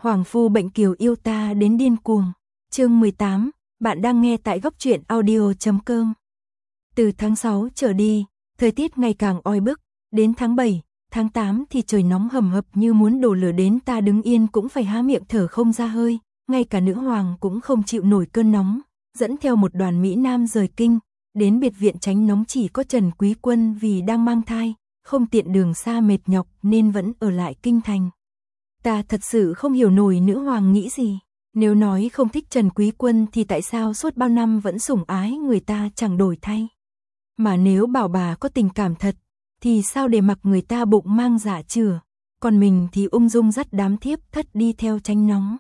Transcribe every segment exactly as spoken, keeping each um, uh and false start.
Hoàng phu bệnh kiều yêu ta đến điên cuồng. Chương mười tám, bạn đang nghe tại góc truyện audio chấm com. Từ tháng sáu trở đi, thời tiết ngày càng oi bức, đến tháng bảy, tháng tám thì trời nóng hầm hập như muốn đổ lửa đến, ta đứng yên cũng phải há miệng thở không ra hơi, ngay cả nữ hoàng cũng không chịu nổi cơn nóng, dẫn theo một đoàn Mỹ Nam rời kinh, đến biệt viện tránh nóng. Chỉ có Trần Quý Quân vì đang mang thai, không tiện đường xa mệt nhọc nên vẫn ở lại kinh thành. Ta thật sự không hiểu nổi nữ hoàng nghĩ gì, nếu nói không thích Trần Quý Quân thì tại sao suốt bao năm vẫn sủng ái người ta chẳng đổi thay. Mà nếu bảo bà có tình cảm thật, thì sao để mặc người ta bụng mang dạ chửa, còn mình thì ung dung dắt đám thiếp thất đi theo tránh nóng.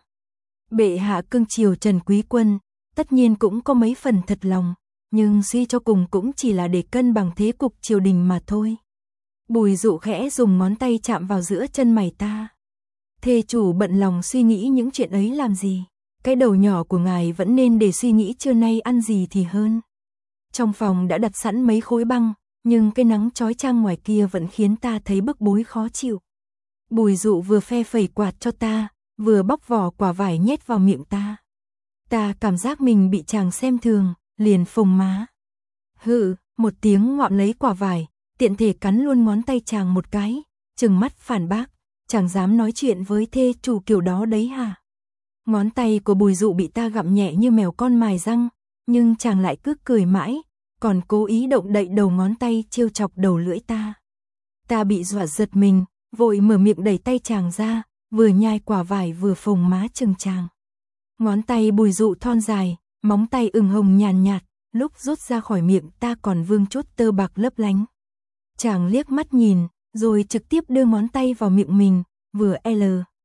Bệ hạ cưng chiều Trần Quý Quân, tất nhiên cũng có mấy phần thật lòng, nhưng suy cho cùng cũng chỉ là để cân bằng thế cục triều đình mà thôi. Bùi Dụ khẽ dùng ngón tay chạm vào giữa chân mày ta. Thê chủ bận lòng suy nghĩ những chuyện ấy làm gì, cái đầu nhỏ của ngài vẫn nên để suy nghĩ trưa nay ăn gì thì hơn. Trong phòng đã đặt sẵn mấy khối băng, nhưng cái nắng chói chang ngoài kia vẫn khiến ta thấy bức bối khó chịu. Bùi Dụ vừa phe phẩy quạt cho ta, vừa bóc vỏ quả vải nhét vào miệng ta. Ta cảm giác mình bị chàng xem thường, liền phồng má. Hự, một tiếng ngọm lấy quả vải, tiện thể cắn luôn ngón tay chàng một cái, trừng mắt phản bác, chẳng dám nói chuyện với thê chủ kiểu đó đấy hả? Ngón tay của Bùi Dụ bị ta gặm nhẹ như mèo con mài răng, nhưng chàng lại cứ cười mãi, còn cố ý động đậy đầu ngón tay trêu chọc đầu lưỡi ta. Ta bị dọa giật mình, vội mở miệng đẩy tay chàng ra, vừa nhai quả vải vừa phồng má chừng chàng. Ngón tay Bùi Dụ thon dài, móng tay ửng hồng nhàn nhạt, lúc rút ra khỏi miệng ta còn vương chút tơ bạc lấp lánh. Chàng liếc mắt nhìn, rồi trực tiếp đưa ngón tay vào miệng mình, vừa L,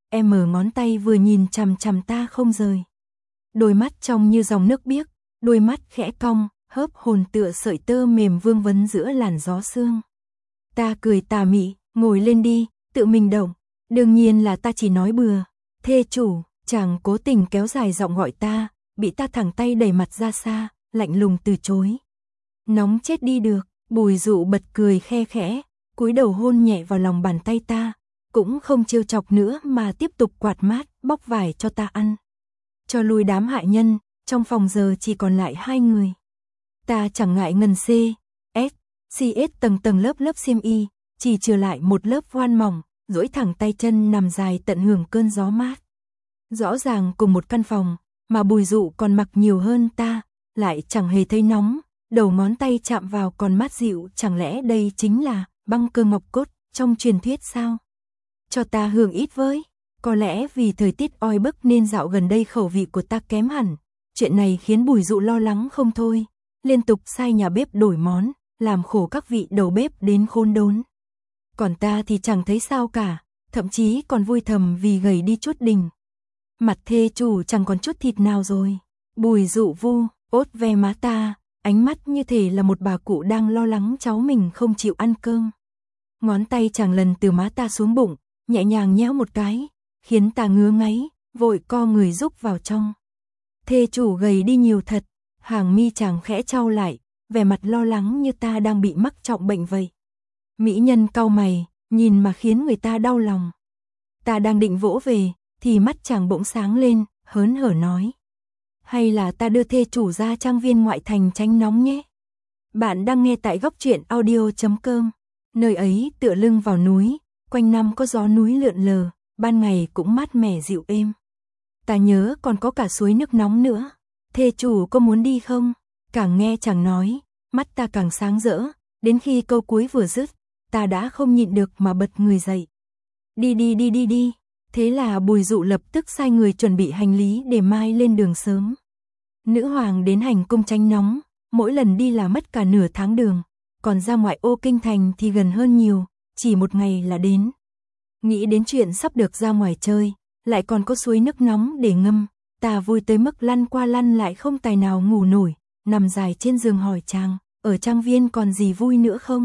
M ngón tay vừa nhìn chằm chằm ta không rời. Đôi mắt trong như dòng nước biếc, đôi mắt khẽ cong, hớp hồn tựa sợi tơ mềm vương vấn giữa làn gió sương. Ta cười tà mị, ngồi lên đi, tự mình động. Đương nhiên là ta chỉ nói bừa. Thê chủ, chàng cố tình kéo dài giọng gọi ta, bị ta thẳng tay đẩy mặt ra xa, lạnh lùng từ chối. Nóng chết đi được. Bùi Dụ bật cười khe khẽ, cúi đầu hôn nhẹ vào lòng bàn tay ta, cũng không trêu chọc nữa mà tiếp tục quạt mát, bóc vải cho ta ăn. Cho lui đám hại nhân, trong phòng giờ chỉ còn lại hai người. Ta chẳng ngại ngần C, S, xê ét tầng tầng lớp lớp xiêm y, chỉ trừ lại một lớp voan mỏng, duỗi thẳng tay chân nằm dài tận hưởng cơn gió mát. Rõ ràng cùng một căn phòng, mà Bùi Dụ còn mặc nhiều hơn ta, lại chẳng hề thấy nóng. Đầu ngón tay chạm vào còn mát dịu, chẳng lẽ đây chính là băng cơ ngọc cốt trong truyền thuyết sao? Cho ta hưởng ít với, có lẽ vì thời tiết oi bức nên dạo gần đây khẩu vị của ta kém hẳn. Chuyện này khiến Bùi Dụ lo lắng không thôi, liên tục sai nhà bếp đổi món, làm khổ các vị đầu bếp đến khốn đốn. Còn ta thì chẳng thấy sao cả, thậm chí còn vui thầm vì gầy đi chút đỉnh. Mặt thê chủ chẳng còn chút thịt nào rồi. Bùi Dụ vu, ốt ve má ta, ánh mắt như thể là một bà cụ đang lo lắng cháu mình không chịu ăn cơm. Ngón tay chàng lần từ má ta xuống bụng, nhẹ nhàng nhéo một cái, khiến ta ngứa ngáy, vội co người rúc vào trong. Thê chủ gầy đi nhiều thật, hàng mi chàng khẽ chau lại, vẻ mặt lo lắng như ta đang bị mắc trọng bệnh vậy. Mỹ nhân cau mày, nhìn mà khiến người ta đau lòng. Ta đang định vỗ về, thì mắt chàng bỗng sáng lên, hớn hở nói. Hay là ta đưa thê chủ ra trang viên ngoại thành tránh nóng nhé. Bạn đang nghe tại góc truyện audio chấm com. Nơi ấy tựa lưng vào núi, quanh năm có gió núi lượn lờ, ban ngày cũng mát mẻ dịu êm. Ta nhớ còn có cả suối nước nóng nữa. Thê chủ có muốn đi không? Càng nghe chàng nói, mắt ta càng sáng rỡ, đến khi câu cuối vừa dứt, ta đã không nhịn được mà bật người dậy. Đi đi đi đi đi. Thế là Bùi Dụ lập tức sai người chuẩn bị hành lý để mai lên đường sớm. Nữ hoàng đến hành cung tránh nóng, mỗi lần đi là mất cả nửa tháng đường, còn ra ngoại ô kinh thành thì gần hơn nhiều, chỉ một ngày là đến. Nghĩ đến chuyện sắp được ra ngoài chơi, lại còn có suối nước nóng để ngâm, ta vui tới mức lăn qua lăn lại không tài nào ngủ nổi, nằm dài trên giường hỏi chàng, ở trang viên còn gì vui nữa không?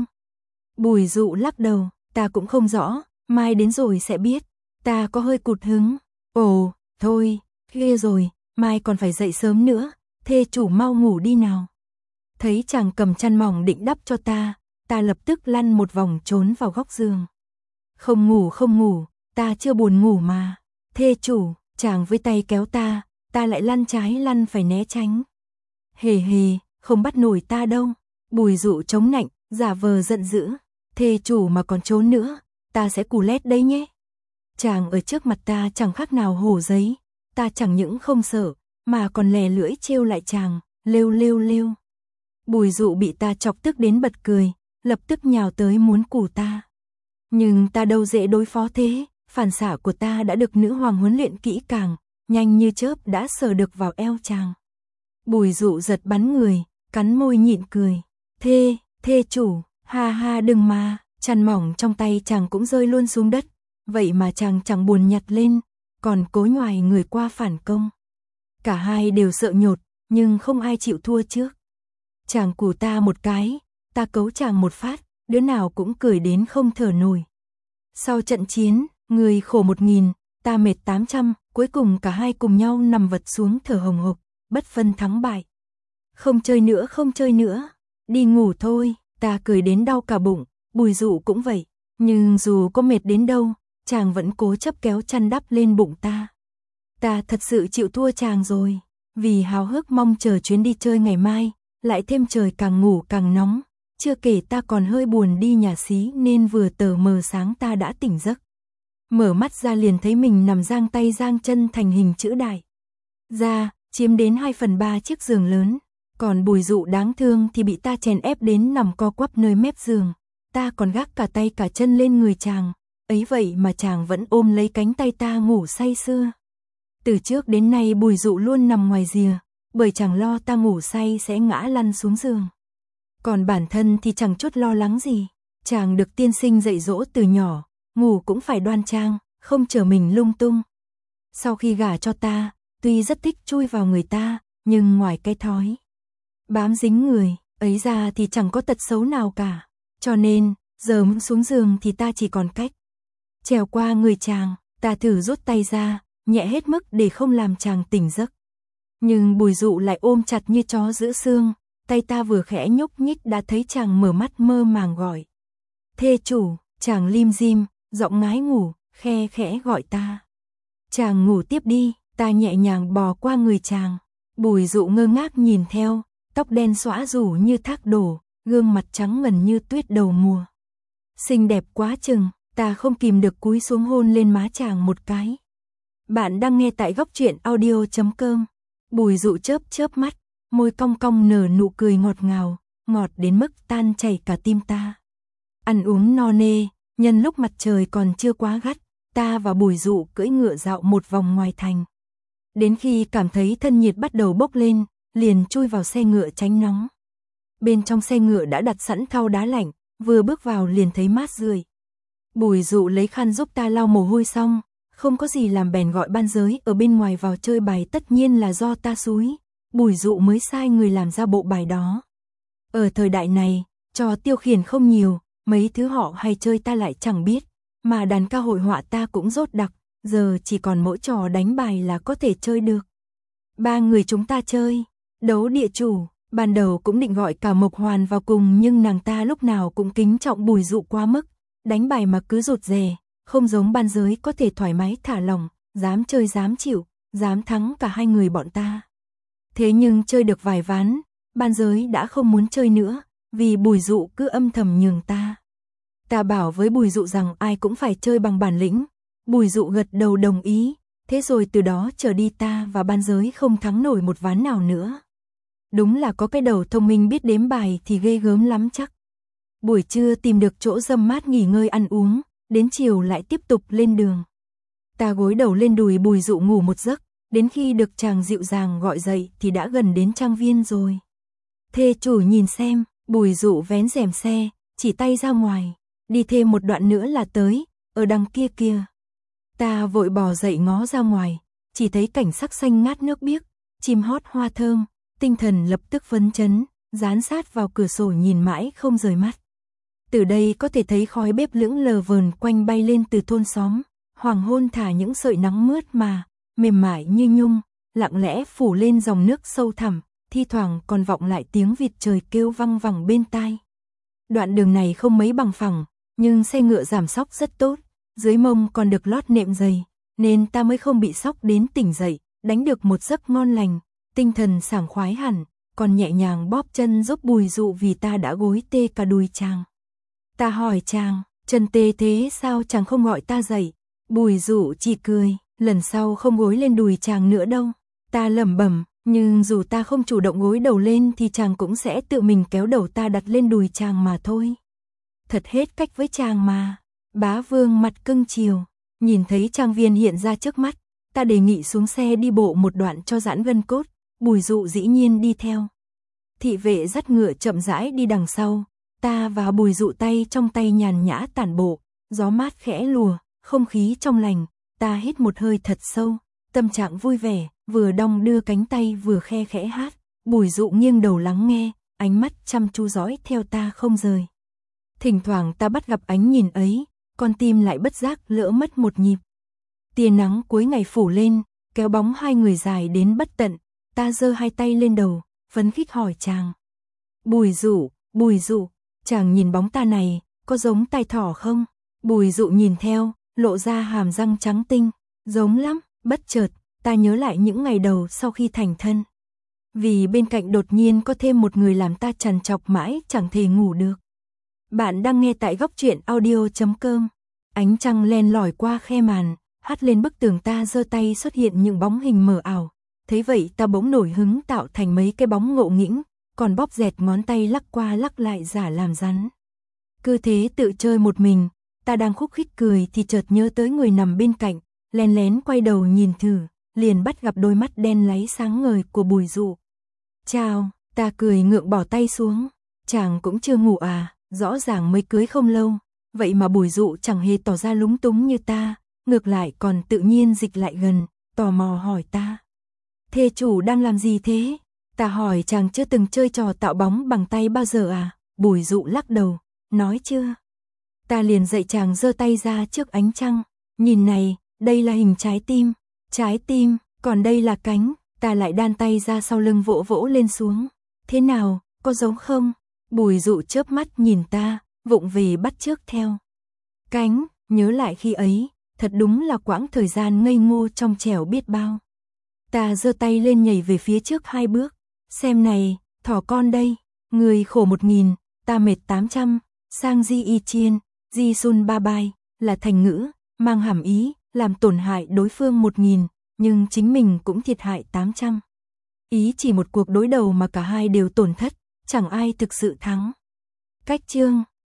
Bùi Dụ lắc đầu, ta cũng không rõ, mai đến rồi sẽ biết. Ta có hơi cụt hứng. Ồ, thôi, ghê rồi, mai còn phải dậy sớm nữa, thê chủ mau ngủ đi nào. Thấy chàng cầm chăn mỏng định đắp cho ta, ta lập tức lăn một vòng trốn vào góc giường. Không ngủ không ngủ, ta chưa buồn ngủ mà. Thê chủ, Chàng với tay kéo ta, ta lại lăn trái lăn phải né tránh. Hề hề, không bắt nổi ta đâu. Bùi Dụ chống nạnh, giả vờ giận dữ. Thê chủ mà còn trốn nữa, ta sẽ cù lét đấy nhé. Chàng ở trước mặt ta chẳng khác nào hổ giấy. Ta chẳng những không sợ, mà còn lè lưỡi trêu lại chàng, lêu lêu lêu. Bùi Dụ bị ta chọc tức đến bật cười, lập tức nhào tới muốn cù ta. Nhưng ta đâu dễ đối phó thế, phản xạ của ta đã được nữ hoàng huấn luyện kỹ càng, nhanh như chớp đã sờ được vào eo chàng. Bùi Dụ giật bắn người, cắn môi nhịn cười. Thê, thê chủ, ha ha đừng mà, chăn mỏng trong tay chàng cũng rơi luôn xuống đất. Vậy mà chàng chẳng buồn nhặt lên, còn cố nhoài người qua phản công. Cả hai đều sợ nhột, nhưng không ai chịu thua trước. Chàng cù ta một cái, ta cấu chàng một phát, đứa nào cũng cười đến không thở nổi. Sau trận chiến, người khổ một nghìn, ta mệt tám trăm, cuối cùng cả hai cùng nhau nằm vật xuống thở hồng hộc, bất phân thắng bại. Không chơi nữa không chơi nữa, đi ngủ thôi, ta cười đến đau cả bụng, Bùi Dụ cũng vậy. Nhưng dù có mệt đến đâu, chàng vẫn cố chấp kéo chăn đắp lên bụng ta. Ta thật sự chịu thua chàng rồi, vì háo hức mong chờ chuyến đi chơi ngày mai, lại thêm trời càng ngủ càng nóng, chưa kể ta còn hơi buồn đi nhà xí nên vừa tờ mờ sáng ta đã tỉnh giấc. Mở mắt ra liền thấy mình nằm giang tay giang chân thành hình chữ đại. Ra, chiếm đến hai phần ba chiếc giường lớn, còn Bùi Dụ đáng thương thì bị ta chèn ép đến nằm co quắp nơi mép giường. Ta còn gác cả tay cả chân lên người chàng, ấy vậy mà chàng vẫn ôm lấy cánh tay ta ngủ say sưa. Từ trước đến nay Bùi Dụ luôn nằm ngoài rìa, bởi chàng lo ta ngủ say sẽ ngã lăn xuống giường. Còn bản thân thì chẳng chút lo lắng gì, chàng được tiên sinh dạy dỗ từ nhỏ, ngủ cũng phải đoan trang, không chở mình lung tung. Sau khi gả cho ta, tuy rất thích chui vào người ta, nhưng ngoài cái thói bám dính người, ấy ra thì chẳng có tật xấu nào cả. Cho nên, giờ muốn xuống giường thì ta chỉ còn cách trèo qua người chàng, ta thử rút tay ra, nhẹ hết mức để không làm chàng tỉnh giấc. Nhưng Bùi Dụ lại ôm chặt như chó giữ xương, tay ta vừa khẽ nhúc nhích đã thấy chàng mở mắt mơ màng gọi. Thê chủ, chàng lim dim, giọng ngái ngủ, khe khẽ gọi ta. Chàng ngủ tiếp đi, ta nhẹ nhàng bò qua người chàng. Bùi Dụ ngơ ngác nhìn theo, tóc đen xõa rủ như thác đổ, gương mặt trắng ngần như tuyết đầu mùa. Xinh đẹp quá chừng, ta không kìm được cúi xuống hôn lên má chàng một cái. Bạn đang nghe tại góc truyện audio chấm com. Bùi Dụ chớp chớp mắt, môi cong cong nở nụ cười ngọt ngào, ngọt đến mức tan chảy cả tim ta. Ăn uống no nê, nhân lúc mặt trời còn chưa quá gắt, ta và Bùi Dụ cưỡi ngựa dạo một vòng ngoài thành. Đến khi cảm thấy thân nhiệt bắt đầu bốc lên, liền chui vào xe ngựa tránh nóng. Bên trong xe ngựa đã đặt sẵn thau đá lạnh, vừa bước vào liền thấy mát rượi. Bùi Dụ lấy khăn giúp ta lau mồ hôi xong, không có gì làm bèn gọi ban giới ở bên ngoài vào chơi bài, tất nhiên là do ta xúi. Bùi Dụ mới sai người làm ra bộ bài đó. Ở thời đại này, trò tiêu khiển không nhiều, mấy thứ họ hay chơi ta lại chẳng biết, mà đàn ca hội họa ta cũng dốt đặc, giờ chỉ còn mỗi trò đánh bài là có thể chơi được. Ba người chúng ta chơi, đấu địa chủ, ban đầu cũng định gọi cả Mộc Hoàn vào cùng nhưng nàng ta lúc nào cũng kính trọng Bùi Dụ quá mức, đánh bài mà cứ rụt rè, không giống ban giới có thể thoải mái thả lỏng, dám chơi dám chịu, dám thắng cả hai người bọn ta. Thế nhưng chơi được vài ván, ban giới đã không muốn chơi nữa, vì Bùi Dụ cứ âm thầm nhường ta. Ta bảo với Bùi Dụ rằng ai cũng phải chơi bằng bản lĩnh, Bùi Dụ gật đầu đồng ý, thế rồi từ đó trở đi ta và ban giới không thắng nổi một ván nào nữa. Đúng là có cái đầu thông minh biết đếm bài thì ghê gớm lắm chắc. Buổi trưa tìm được chỗ râm mát nghỉ ngơi ăn uống, đến chiều lại tiếp tục lên đường. Ta gối đầu lên đùi Bùi Dụ ngủ một giấc, đến khi được chàng dịu dàng gọi dậy thì đã gần đến trang viên rồi. Thê chủ nhìn xem, Bùi Dụ vén rèm xe, chỉ tay ra ngoài, đi thêm một đoạn nữa là tới, ở đằng kia kia. Ta vội bò dậy ngó ra ngoài, chỉ thấy cảnh sắc xanh ngát nước biếc, chim hót hoa thơm, tinh thần lập tức phấn chấn, dán sát vào cửa sổ nhìn mãi không rời mắt. Từ đây có thể thấy khói bếp lững lờ vờn quanh bay lên từ thôn xóm, hoàng hôn thả những sợi nắng mướt mà, mềm mại như nhung, lặng lẽ phủ lên dòng nước sâu thẳm, thi thoảng còn vọng lại tiếng vịt trời kêu văng vẳng bên tai. Đoạn đường này không mấy bằng phẳng, nhưng xe ngựa giảm xóc rất tốt, dưới mông còn được lót nệm dày, nên ta mới không bị sốc đến tỉnh dậy, đánh được một giấc ngon lành, tinh thần sảng khoái hẳn, còn nhẹ nhàng bóp chân giúp Bùi Dụ vì ta đã gối tê cả đùi chàng. Ta hỏi chàng, chân tê thế sao chàng không gọi ta dậy? Bùi Dụ chỉ cười, lần sau không gối lên đùi chàng nữa đâu. Ta lẩm bẩm, nhưng dù ta không chủ động gối đầu lên thì chàng cũng sẽ tự mình kéo đầu ta đặt lên đùi chàng mà thôi. Thật hết cách với chàng mà. Bá Vương mặt cưng chiều, nhìn thấy trang viên hiện ra trước mắt, ta đề nghị xuống xe đi bộ một đoạn cho giãn gân cốt, Bùi Dụ dĩ nhiên đi theo. Thị vệ dắt ngựa chậm rãi đi đằng sau, ta và Bùi Dụ tay trong tay nhàn nhã tản bộ, gió mát khẽ lùa, không khí trong lành, ta hít một hơi thật sâu, tâm trạng vui vẻ, vừa đong đưa cánh tay vừa khe khẽ hát, Bùi Dụ nghiêng đầu lắng nghe, ánh mắt chăm chú dõi theo ta không rời. Thỉnh thoảng ta bắt gặp ánh nhìn ấy, con tim lại bất giác lỡ mất một nhịp. Tia nắng cuối ngày phủ lên, kéo bóng hai người dài đến bất tận, ta giơ hai tay lên đầu, phấn khích hỏi chàng. Bùi Dụ, Bùi Dụ, chàng nhìn bóng ta này, có giống tai thỏ không? Bùi Dụ nhìn theo, lộ ra hàm răng trắng tinh, giống lắm, bất chợt, ta nhớ lại những ngày đầu sau khi thành thân. Vì bên cạnh đột nhiên có thêm một người làm ta trằn trọc mãi chẳng thể ngủ được. Bạn đang nghe tại góc truyện audio chấm com. Ánh trăng len lỏi qua khe màn, hắt lên bức tường, ta giơ tay xuất hiện những bóng hình mờ ảo. Thấy vậy ta bỗng nổi hứng tạo thành mấy cái bóng ngộ nghĩnh, còn bóp dẹt ngón tay lắc qua lắc lại giả làm rắn. Cứ thế tự chơi một mình, ta đang khúc khích cười thì chợt nhớ tới người nằm bên cạnh, lén lén quay đầu nhìn thử, liền bắt gặp đôi mắt đen láy sáng ngời của Bùi Dụ. Chào, ta cười ngượng bỏ tay xuống, chàng cũng chưa ngủ à? Rõ ràng mới cưới không lâu, vậy mà Bùi Dụ chẳng hề tỏ ra lúng túng như ta, ngược lại còn tự nhiên dịch lại gần, tò mò hỏi ta. Thê chủ đang làm gì thế? Ta hỏi chàng chưa từng chơi trò tạo bóng bằng tay bao giờ à? Bùi Dụ lắc đầu, nói chưa. Ta liền dạy chàng giơ tay ra trước ánh trăng, nhìn này, đây là hình trái tim, trái tim, còn đây là cánh, ta lại đan tay ra sau lưng vỗ vỗ lên xuống. Thế nào, có giống không? Bùi Dụ chớp mắt nhìn ta, vụng về bắt chước theo. Cánh, nhớ lại khi ấy, thật đúng là quãng thời gian ngây ngô trong trẻo biết bao. Ta giơ tay lên nhảy về phía trước hai bước, xem này, thỏ con đây, người khổ một nghìn, ta mệt tám trăm, sang di y chiên, di sun ba bai, là thành ngữ, mang hàm ý, làm tổn hại đối phương một nghìn, nhưng chính mình cũng thiệt hại tám trăm. Ý chỉ một cuộc đối đầu mà cả hai đều tổn thất, chẳng ai thực sự thắng. Cách chương